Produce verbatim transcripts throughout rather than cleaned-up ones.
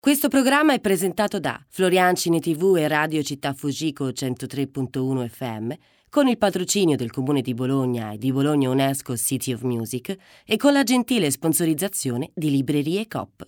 Questo programma è presentato da Floriancine tivù e Radio Città Fujiko centotré virgola uno F M con il patrocinio del Comune di Bologna e di Bologna UNESCO City of Music e con la gentile sponsorizzazione di Librerie Coop.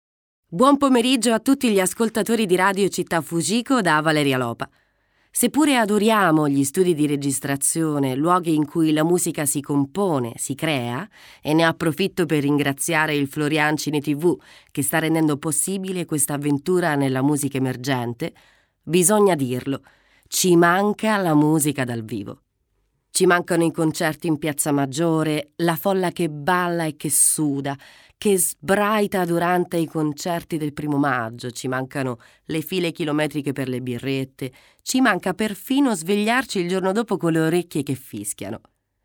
Buon pomeriggio a tutti gli ascoltatori di Radio Città Fujiko da Valeria Lopa. Seppure adoriamo gli studi di registrazione, luoghi in cui la musica si compone, si crea, e ne approfitto per ringraziare il Floriancine tivù che sta rendendo possibile questa avventura nella musica emergente, bisogna dirlo, ci manca la musica dal vivo. Ci mancano i concerti in Piazza Maggiore, la folla che balla e che suda, che sbraita durante i concerti del primo maggio, ci mancano le file chilometriche per le birrette, ci manca perfino svegliarci il giorno dopo con le orecchie che fischiano.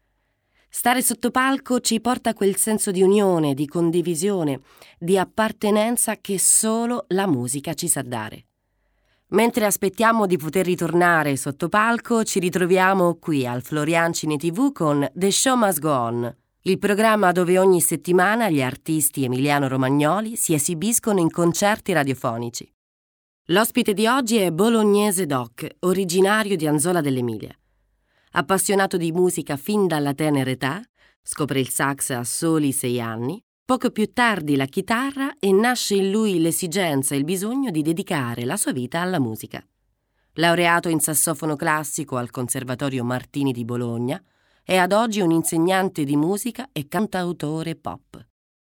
Stare sotto palco ci porta a quel senso di unione, di condivisione, di appartenenza che solo la musica ci sa dare. Mentre aspettiamo di poter ritornare sotto palco, ci ritroviamo qui al Floriancine tivù con The Show Must Go On, il programma dove ogni settimana gli artisti emiliano-romagnoli si esibiscono in concerti radiofonici. L'ospite di oggi è Bolognese Doc, originario di Anzola dell'Emilia. Appassionato di musica fin dalla tenera età, scopre il sax a soli sei anni, poco più tardi la chitarra e nasce in lui l'esigenza e il bisogno di dedicare la sua vita alla musica. Laureato in sassofono classico al Conservatorio Martini di Bologna, è ad oggi un insegnante di musica e cantautore pop.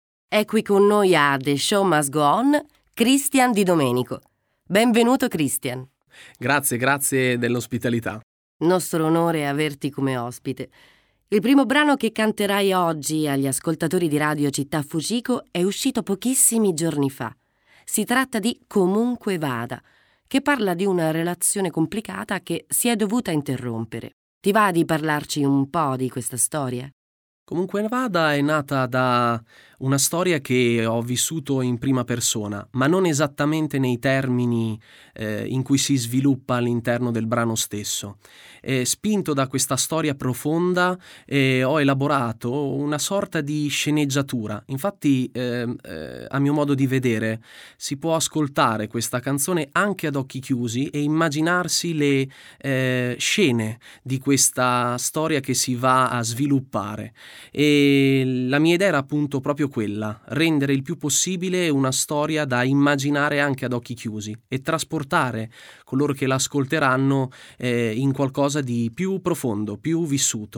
È qui con noi a The Show Must Go On, Cristian Di Domenico. Benvenuto Cristian. Grazie, grazie dell'ospitalità. Nostro onore averti come ospite. Il primo brano che canterai oggi agli ascoltatori di Radio Città Fujiko è uscito pochissimi giorni fa. Si tratta di Comunque Vada, che parla di una relazione complicata che si è dovuta interrompere. Ti va di parlarci un po' di questa storia? Comunque Vada è nata da una storia che ho vissuto in prima persona, ma non esattamente nei termini eh, in cui si sviluppa all'interno del brano stesso. E, spinto da questa storia profonda, eh, ho elaborato una sorta di sceneggiatura. Infatti, eh, eh, a mio modo di vedere, si può ascoltare questa canzone anche ad occhi chiusi e immaginarsi le eh, scene di questa storia che si va a sviluppare. E la mia idea era appunto proprio quella, rendere il più possibile una storia da immaginare anche ad occhi chiusi e trasportare coloro che l'ascolteranno eh, in qualcosa di più profondo, più vissuto.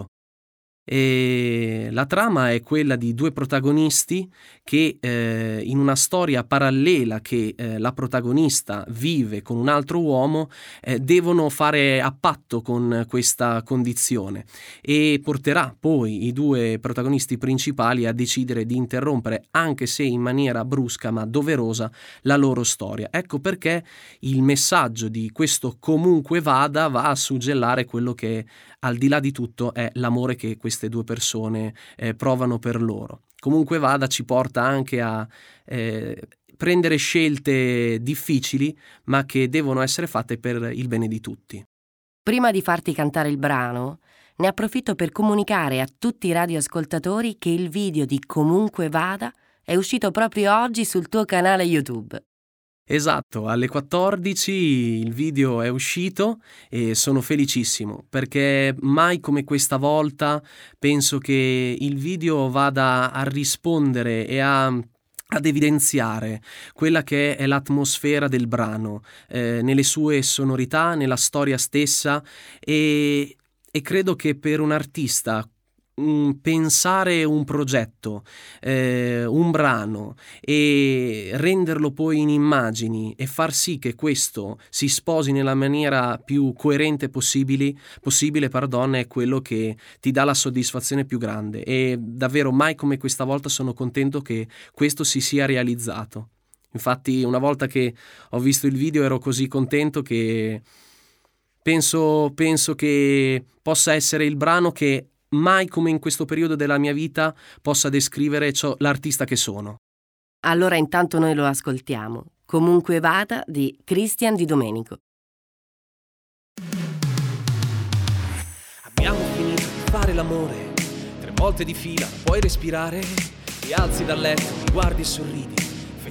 E la trama è quella di due protagonisti che eh, in una storia parallela che eh, la protagonista vive con un altro uomo eh, devono fare a patto con questa condizione e porterà poi i due protagonisti principali a decidere di interrompere, anche se in maniera brusca ma doverosa, la loro storia. Ecco perché il messaggio di questo Comunque Vada va a suggellare quello che al di là di tutto è l'amore che queste due persone eh, provano per loro. Comunque Vada ci porta anche a eh, prendere scelte difficili, ma che devono essere fatte per il bene di tutti. Prima di farti cantare il brano, ne approfitto per comunicare a tutti i radioascoltatori che il video di Comunque Vada è uscito proprio oggi sul tuo canale YouTube. Esatto, alle quattordici il video è uscito e sono felicissimo perché mai come questa volta penso che il video vada a rispondere e a ad evidenziare quella che è l'atmosfera del brano eh, nelle sue sonorità, nella storia stessa e, e credo che per un artista pensare un progetto, eh, un brano e renderlo poi in immagini e far sì che questo si sposi nella maniera più coerente possibile, possibile pardon, è quello che ti dà la soddisfazione più grande e davvero mai come questa volta sono contento che questo si sia realizzato. Infatti una volta che ho visto il video ero così contento che penso, penso che possa essere il brano che mai come in questo periodo della mia vita possa descrivere ciò, l'artista che sono. Allora intanto noi lo ascoltiamo. Comunque Vada di Cristian Di Domenico. Abbiamo finito di fare l'amore, tre volte di fila, puoi respirare, ti alzi dal letto, mi guardi e sorridi,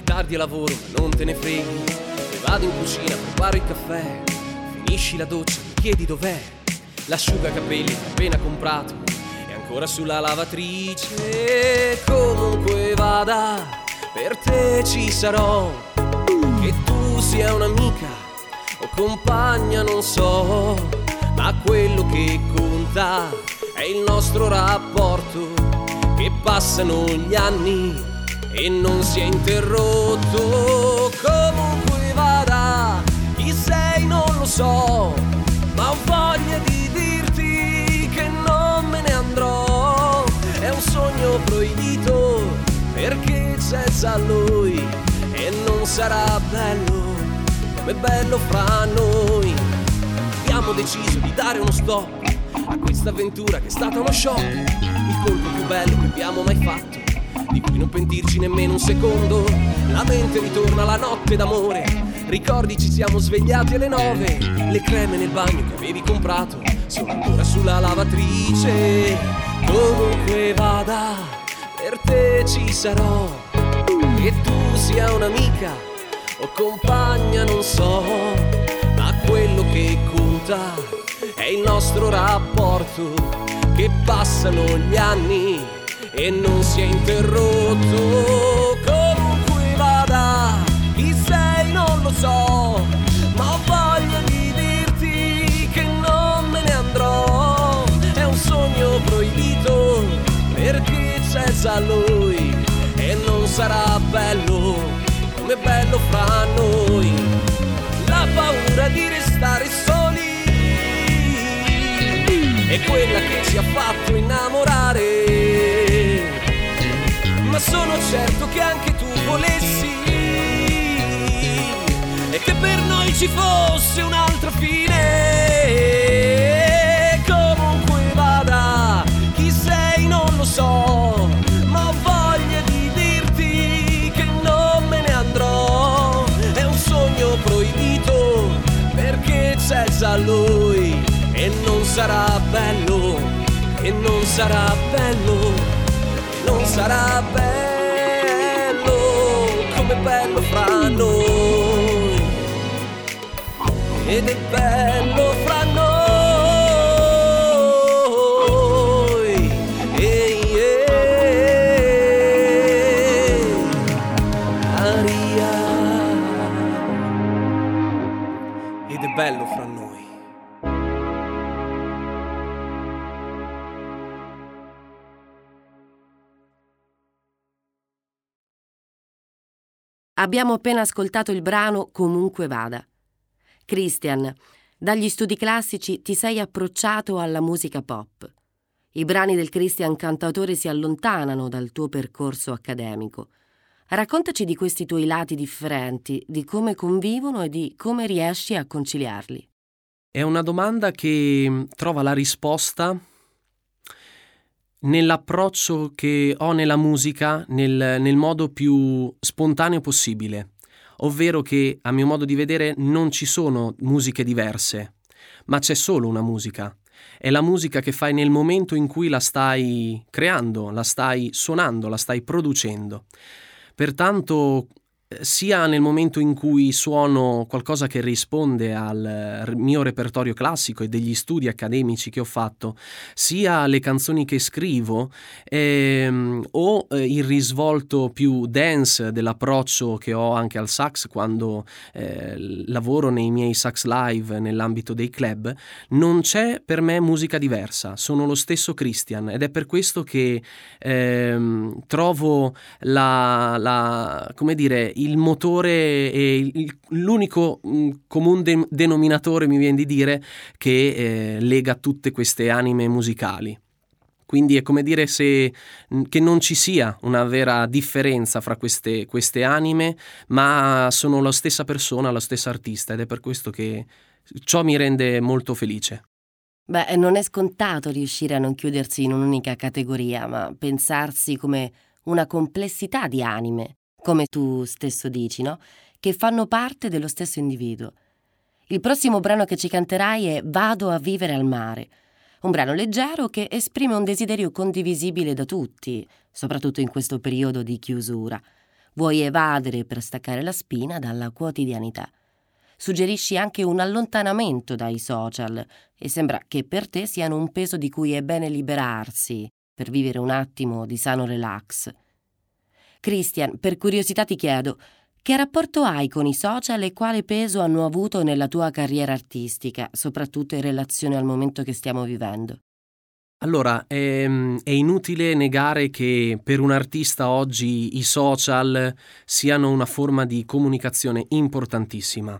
tardi a lavoro ma non te ne freghi, e vado in cucina, preparo il caffè, finisci la doccia, mi chiedi dov'è l'asciugacapelli che ho appena comprato, e ancora sulla lavatrice. Comunque vada, per te ci sarò, che tu sia un'amica o compagna non so, ma quello che conta è il nostro rapporto, che passano gli anni e non si è interrotto. Comunque vada, chi sei non lo so, ma ho voglia di dirti che non me ne andrò. È un sogno proibito perché c'è già lui, e non sarà bello come bello fra noi. Abbiamo deciso di dare uno stop a questa avventura che è stata uno shock, il colpo più bello che abbiamo mai fatto, di cui non pentirci nemmeno un secondo. La mente ritorna alla notte d'amore, ricordi ci siamo svegliati alle nove, le creme nel bagno che avevi comprato sono ancora sulla lavatrice. Comunque vada, per te ci sarò, che tu sia un'amica o compagna non so, ma quello che conta è il nostro rapporto, che passano gli anni e non si è interrotto. Comunque vada, chi sei non lo so, ma ho voglia di dirti che non me ne andrò. È un sogno proibito perché c'è già lui, e non sarà bello come bello fra noi. La paura di restare soli è quella che ci ha fatto innamorare, ma sono certo che anche tu volessi, e che per noi ci fosse un'altra fine. Comunque vada, chi sei non lo so, ma ho voglia di dirti che non me ne andrò. È un sogno proibito perché c'è già lui, e non sarà bello, e non sarà bello, non sarà bello come bello fra noi, ed è bello fra noi. Ehi, ehi, aria, ed è bello fra noi. Abbiamo appena ascoltato il brano Comunque vada. Christian, dagli studi classici ti sei approcciato alla musica pop. I brani del Christian cantautore si allontanano dal tuo percorso accademico. Raccontaci di questi tuoi lati differenti, di come convivono e di come riesci a conciliarli. È una domanda che trova la risposta nell'approccio che ho nella musica, nel, nel modo più spontaneo possibile, ovvero che, a mio modo di vedere, non ci sono musiche diverse, ma c'è solo una musica. È la musica che fai nel momento in cui la stai creando, la stai suonando, la stai producendo. Pertanto, sia nel momento in cui suono qualcosa che risponde al mio repertorio classico e degli studi accademici che ho fatto, sia le canzoni che scrivo ehm, o eh, il risvolto più dance dell'approccio che ho anche al sax quando eh, lavoro nei miei sax live nell'ambito dei club, non c'è per me musica diversa, sono lo stesso Christian, ed è per questo che ehm, trovo la, la come dire il motore e il, l'unico mh, comune de- denominatore, mi viene di dire, che eh, lega tutte queste anime musicali. Quindi è come dire se, mh, che non ci sia una vera differenza fra queste, queste anime, ma sono la stessa persona, la stessa artista, ed è per questo che ciò mi rende molto felice. Beh, non è scontato riuscire a non chiudersi in un'unica categoria, ma pensarsi come una complessità di anime, come tu stesso dici, no? Che fanno parte dello stesso individuo. Il prossimo brano che ci canterai è Vado a vivere al mare, un brano leggero che esprime un desiderio condivisibile da tutti, soprattutto in questo periodo di chiusura. vuoi evadere per staccare la spina dalla quotidianità. Suggerisci anche un allontanamento dai social e sembra che per te siano un peso di cui è bene liberarsi per vivere un attimo di sano relax. Christian, per curiosità ti chiedo, che rapporto hai con i social e quale peso hanno avuto nella tua carriera artistica, soprattutto in relazione al momento che stiamo vivendo? Allora, è, è inutile negare che per un artista oggi i social siano una forma di comunicazione importantissima.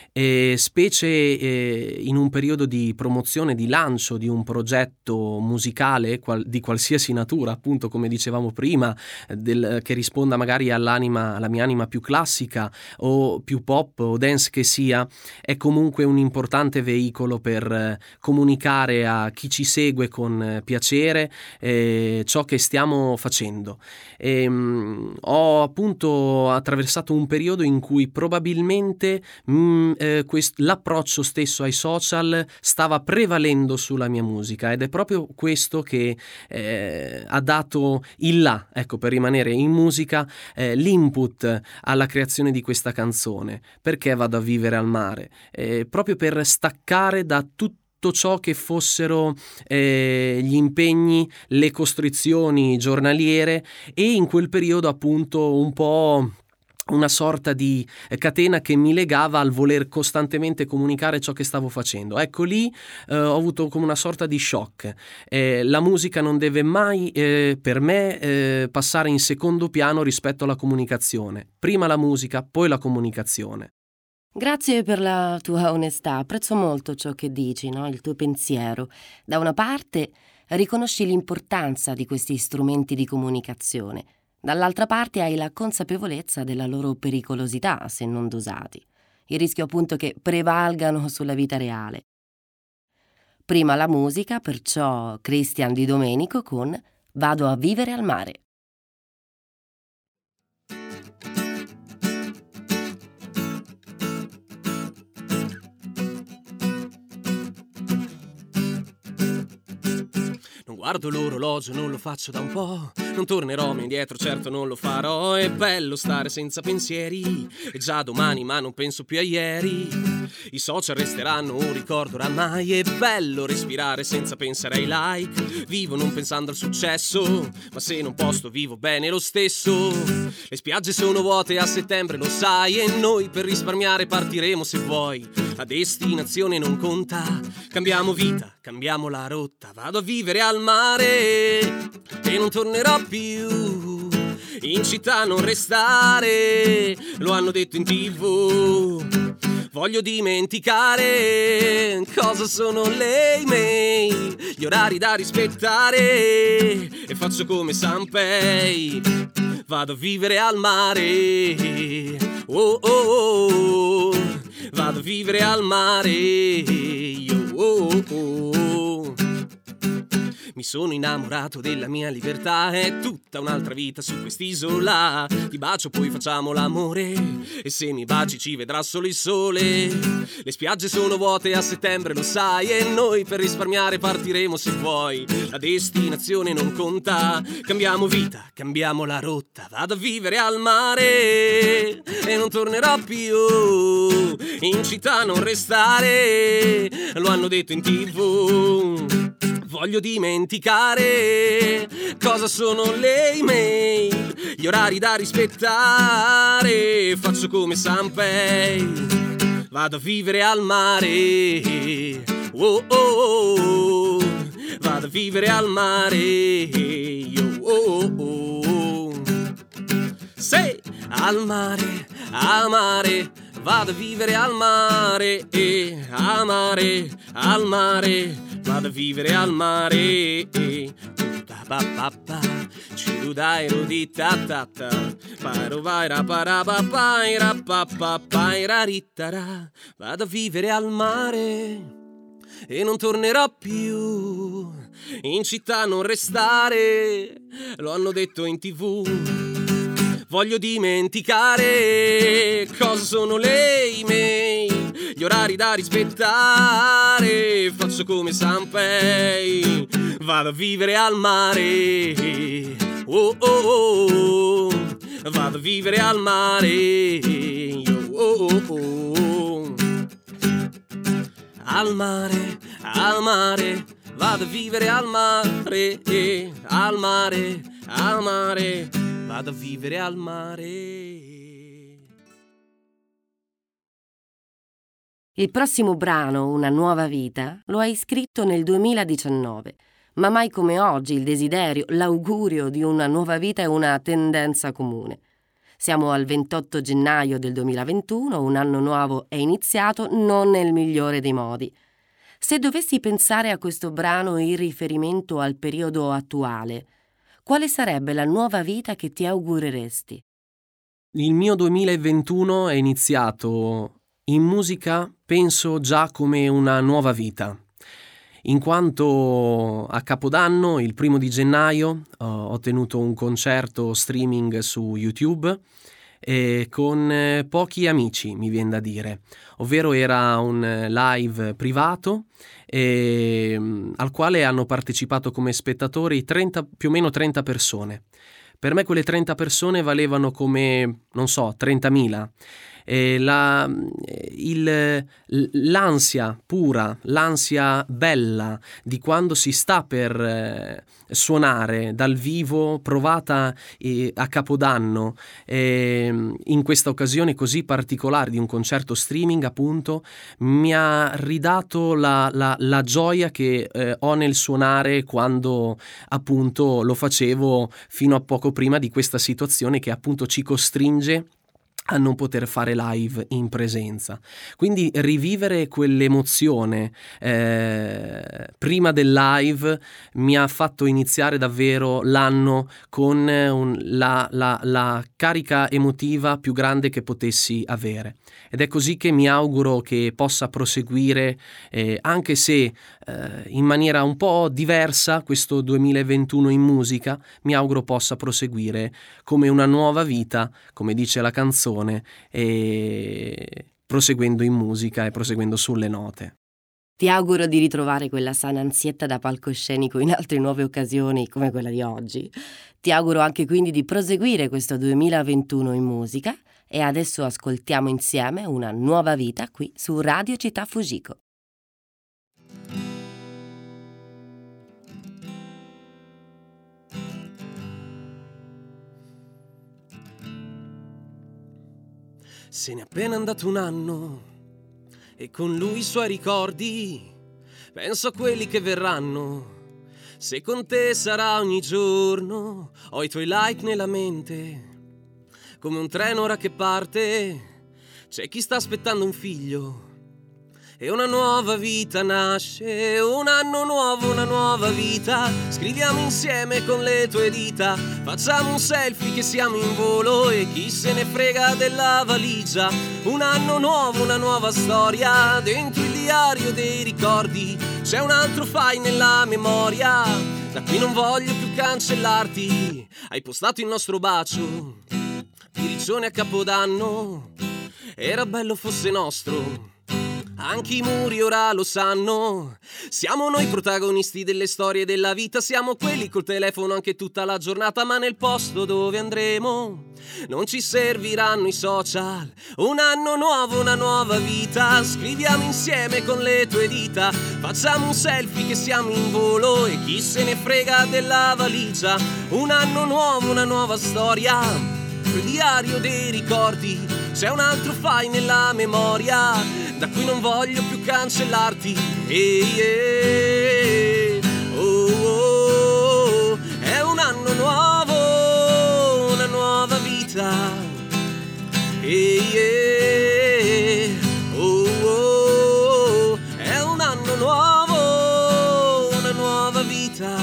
E specie eh, in un periodo di promozione, di lancio di un progetto musicale qual- di qualsiasi natura, appunto come dicevamo prima, del, che risponda magari all'anima, alla mia anima più classica o più pop o dance che sia, è comunque un importante veicolo per eh, comunicare a chi ci segue con eh, piacere eh, ciò che stiamo facendo. E, mh, ho appunto attraversato un periodo in cui probabilmente mh, Eh, quest- l'approccio stesso ai social stava prevalendo sulla mia musica ed è proprio questo che eh, ha dato il là, ecco, per rimanere in musica, eh, l'input alla creazione di questa canzone. Perché vado a vivere al mare? Eh, proprio per staccare da tutto tutto ciò che fossero eh, gli impegni, le costrizioni giornaliere e in quel periodo appunto un po' una sorta di catena che mi legava al voler costantemente comunicare ciò che stavo facendo. Ecco, lì eh, ho avuto come una sorta di shock. Eh, la musica non deve mai eh, per me eh, passare in secondo piano rispetto alla comunicazione. Prima la musica, poi la comunicazione. Grazie per la tua onestà, apprezzo molto ciò che dici, no? Il tuo pensiero. Da una parte riconosci l'importanza di questi strumenti di comunicazione, dall'altra parte hai la consapevolezza della loro pericolosità se non dosati, il rischio appunto che prevalgano sulla vita reale. Prima la musica, perciò Christian Di Domenico con Vado a vivere al mare. Non guardo l'orologio, non lo faccio da un po'. Non tornerò mai indietro, certo non lo farò. È bello stare senza pensieri. E già domani, ma non penso più a ieri. I social resteranno un ricordo oramai. È bello respirare senza pensare ai like. Vivo non pensando al successo, ma se non posto vivo bene lo stesso. Le spiagge sono vuote a settembre, lo sai. E noi per risparmiare partiremo se vuoi. La destinazione non conta. Cambiamo vita, cambiamo la rotta. Vado a vivere al mare e non tornerò più. In città non restare, lo hanno detto in tivù. Voglio dimenticare cosa sono le email, gli orari da rispettare e faccio come Sanpei. Vado a vivere al mare, oh oh oh, vado a vivere al mare, io, oh oh oh. Mi sono innamorato della mia libertà, è tutta un'altra vita su quest'isola. Ti bacio poi facciamo l'amore e se mi baci ci vedrà solo il sole. Le spiagge sono vuote a settembre, lo sai, e noi per risparmiare partiremo se vuoi. La destinazione non conta, cambiamo vita, cambiamo la rotta. Vado a vivere al mare e non tornerò più. In città non restare, lo hanno detto in tivù. Voglio dimenticare cosa sono le email, gli orari da rispettare, faccio come Sanpei. Vado a vivere al mare, oh oh oh, vado a vivere al mare, io, oh oh oh. Sei al mare, al mare, vado a vivere al mare, eh, al mare, al mare. Vado a vivere al mare, pa pa pa, ci dai rodi ta ta ta, paro vai ra para pa pa ra pa pa pa ra ritara. Vado a vivere al mare e non tornerò più. In città non restare, lo hanno detto in tivù. Voglio dimenticare cosa sono le email, gli orari da rispettare, faccio come Sanpei. Vado a vivere al mare, oh oh oh, vado a vivere al mare. Io, oh, oh, oh. Al mare, al mare, vado a vivere al mare, eh, al mare, al mare, vado a vivere al mare. Il prossimo brano, Una nuova vita, lo hai scritto nel duemiladiciannove, ma mai come oggi il desiderio, l'augurio di una nuova vita è una tendenza comune. Siamo al ventotto gennaio del duemilaventuno, un anno nuovo è iniziato, non nel migliore dei modi. Se dovessi pensare a questo brano in riferimento al periodo attuale, quale sarebbe la nuova vita che ti augureresti? Il mio duemilaventuno è iniziato in musica, penso, già come una nuova vita, in quanto a Capodanno, il primo di gennaio, ho tenuto un concerto streaming su YouTube e con eh, pochi amici, mi viene da dire, ovvero era un live privato e, mh, al quale hanno partecipato come spettatori trenta, più o meno trenta persone. Per me quelle trenta persone valevano come, non so, trentamila. E la, il, l'ansia pura, l'ansia bella di quando si sta per eh, suonare dal vivo, provata eh, a Capodanno, eh, in questa occasione così particolare di un concerto streaming, appunto, mi ha ridato la, la, la gioia che eh, ho nel suonare quando appunto lo facevo fino a poco prima di questa situazione che appunto ci costringe a non poter fare live in presenza. Quindi rivivere quell'emozione eh, prima del live mi ha fatto iniziare davvero l'anno con un, la, la, la carica emotiva più grande che potessi avere, ed è così che mi auguro che possa proseguire eh, anche se eh, in maniera un po' diversa questo duemilaventuno in musica. Mi auguro possa proseguire come una nuova vita, come dice la canzone, e proseguendo in musica e proseguendo sulle note. Ti auguro di ritrovare quella sana ansietta da palcoscenico in altre nuove occasioni come quella di oggi. Ti auguro anche quindi di proseguire questo duemilaventuno in musica e adesso ascoltiamo insieme Una nuova vita qui su Radio Città Fujiko. Se n'è appena andato un anno e con lui i suoi ricordi, penso a quelli che verranno. Se con te sarà ogni giorno, ho i tuoi like nella mente, come un treno ora che parte. C'è chi sta aspettando un figlio e una nuova vita nasce, un anno nuovo, una nuova vita. Scriviamo insieme con le tue dita, facciamo un selfie che siamo in volo e chi se ne frega della valigia. Un anno nuovo, una nuova storia, dentro il diario dei ricordi c'è un altro file nella memoria, da qui non voglio più cancellarti. Hai postato il nostro bacio di riccione a Capodanno, era bello fosse nostro, anche i muri ora lo sanno. Siamo noi protagonisti delle storie della vita, siamo quelli col telefono anche tutta la giornata, ma nel posto dove andremo non ci serviranno i social. Un anno nuovo, una nuova vita, scriviamo insieme con le tue dita, facciamo un selfie che siamo in volo e chi se ne frega della valigia. Un anno nuovo, una nuova storia, il diario dei ricordi c'è un altro file nella memoria, da cui non voglio più cancellarti. Ehi, ehi, oh, oh, oh, è un anno nuovo, una nuova vita. Ehi, ehi, oh, oh, è un anno nuovo, una nuova vita.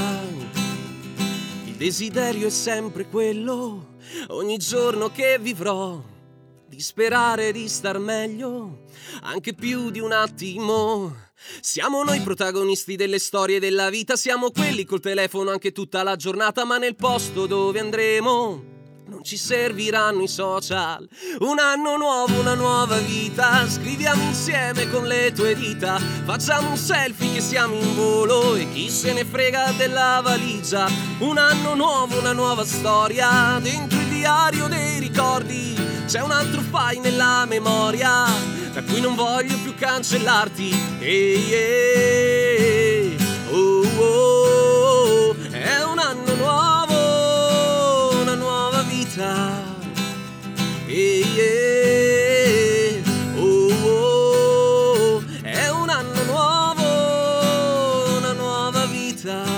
Il desiderio è sempre quello, ogni giorno che vivrò, di sperare di star meglio, anche più di un attimo. Siamo noi protagonisti delle storie della vita, siamo quelli col telefono anche tutta la giornata, ma nel posto dove andremo non ci serviranno i social. Un anno nuovo, una nuova vita, scriviamo insieme con le tue dita, facciamo un selfie che siamo in volo e chi se ne frega della valigia. Un anno nuovo, una nuova storia, dentro il diario dei ricordi c'è un altro file nella memoria da cui non voglio più cancellarti. Ehi, ehi, oh, oh, è un anno nuovo, una nuova vita. Ehi, ehi, oh, oh, è un anno nuovo, una nuova vita.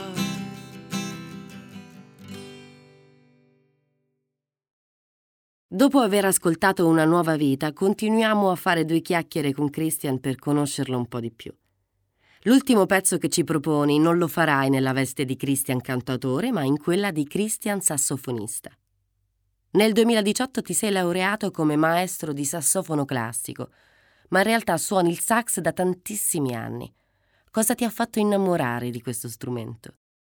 Dopo aver ascoltato Una nuova vita, continuiamo a fare due chiacchiere con Christian per conoscerlo un po' di più. L'ultimo pezzo che ci proponi non lo farai nella veste di Christian cantautore, ma in quella di Christian sassofonista. Nel duemiladiciotto ti sei laureato come maestro di sassofono classico, ma in realtà suoni il sax da tantissimi anni. Cosa ti ha fatto innamorare di questo strumento?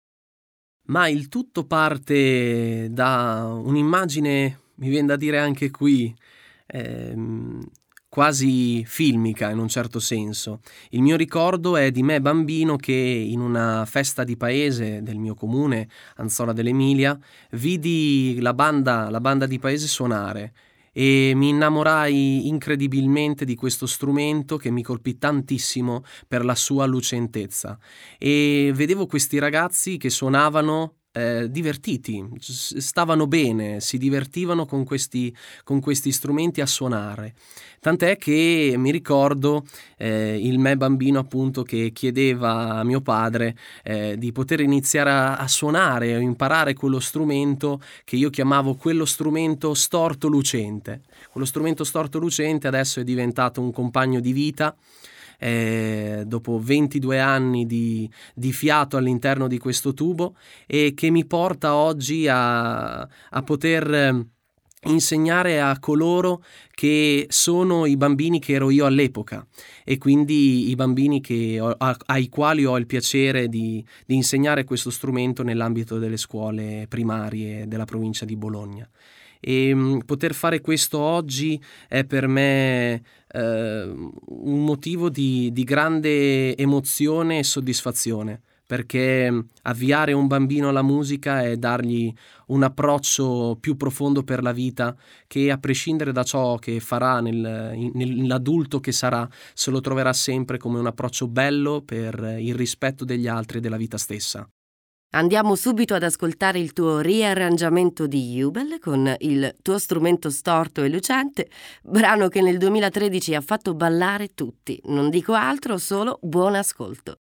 Ma il tutto parte da un'immagine, mi viene da dire anche qui, ehm, quasi filmica in un certo senso. Il mio ricordo è di me bambino che in una festa di paese del mio comune, Anzola dell'Emilia, vidi la banda, la banda di paese suonare e mi innamorai incredibilmente di questo strumento che mi colpì tantissimo per la sua lucentezza. E vedevo questi ragazzi che suonavano Eh, divertiti, stavano bene, si divertivano con questi, con questi strumenti a suonare. Tant'è che mi ricordo eh, il me bambino appunto che chiedeva a mio padre eh, di poter iniziare a, a suonare o imparare quello strumento che io chiamavo quello strumento storto lucente. Quello strumento storto lucente adesso è diventato un compagno di vita. Eh, dopo ventidue anni di, di fiato all'interno di questo tubo e che mi porta oggi a, a poter eh, insegnare a coloro che sono i bambini che ero io all'epoca e quindi i bambini che ho, a, ai quali ho il piacere di, di insegnare questo strumento nell'ambito delle scuole primarie della provincia di Bologna. E mh, poter fare questo oggi è per me eh, un motivo di, di grande emozione e soddisfazione, perché avviare un bambino alla musica è dargli un approccio più profondo per la vita che, a prescindere da ciò che farà nel, in, nell'adulto che sarà, se lo troverà sempre come un approccio bello per il rispetto degli altri e della vita stessa. Andiamo subito ad ascoltare il tuo riarrangiamento di Jubel con il tuo strumento storto e lucente, brano che nel duemilatredici ha fatto ballare tutti. Non dico altro, solo buon ascolto.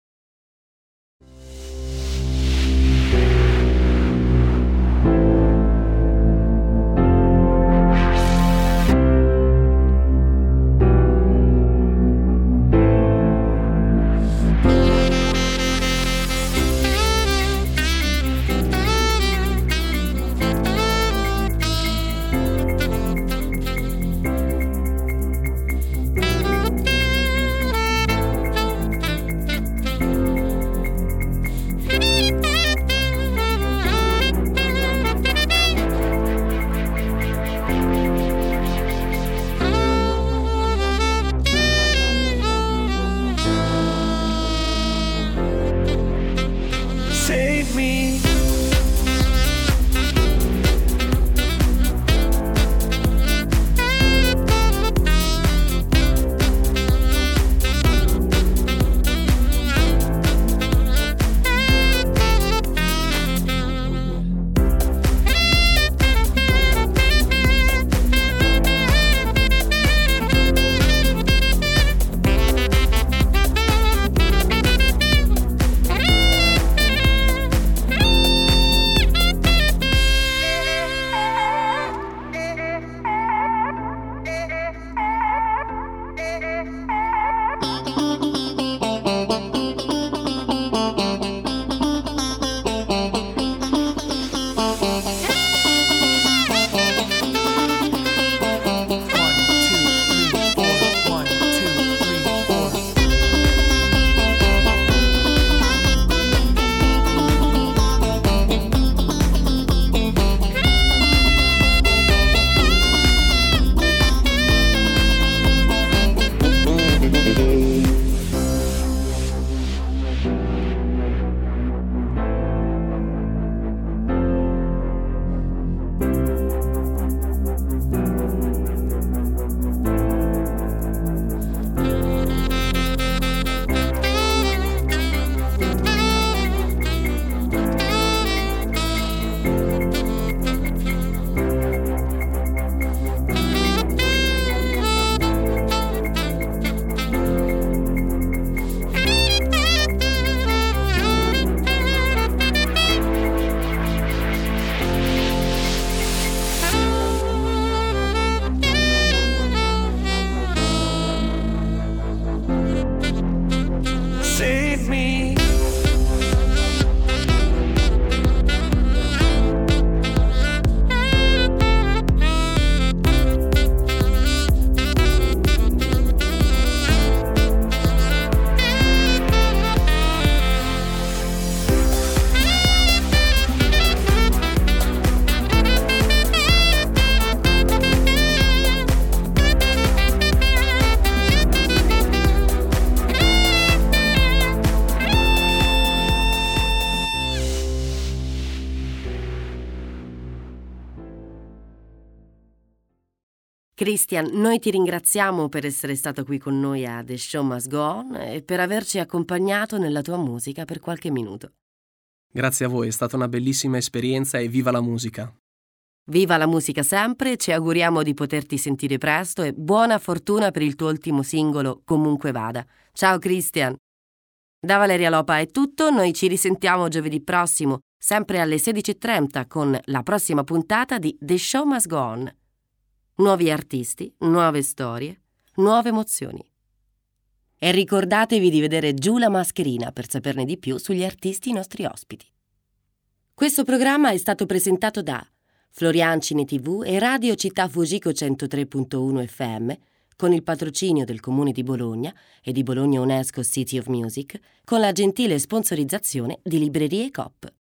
Christian, noi ti ringraziamo per essere stato qui con noi a The Show Must Go On e per averci accompagnato nella tua musica per qualche minuto. Grazie a voi, è stata una bellissima esperienza e viva la musica. Viva la musica sempre, ci auguriamo di poterti sentire presto e buona fortuna per il tuo ultimo singolo, Comunque Vada. Ciao Christian! Da Valeria Lopa è tutto, noi ci risentiamo giovedì prossimo, sempre alle sedici e trenta con la prossima puntata di The Show Must Go On. Nuovi artisti, nuove storie, nuove emozioni. E ricordatevi di vedere Giù la mascherina per saperne di più sugli artisti nostri ospiti. Questo programma è stato presentato da Florian Cine tivù e Radio Città Fugico centotré virgola uno F M con il patrocinio del Comune di Bologna e di Bologna UNESCO City of Music con la gentile sponsorizzazione di Librerie Coop.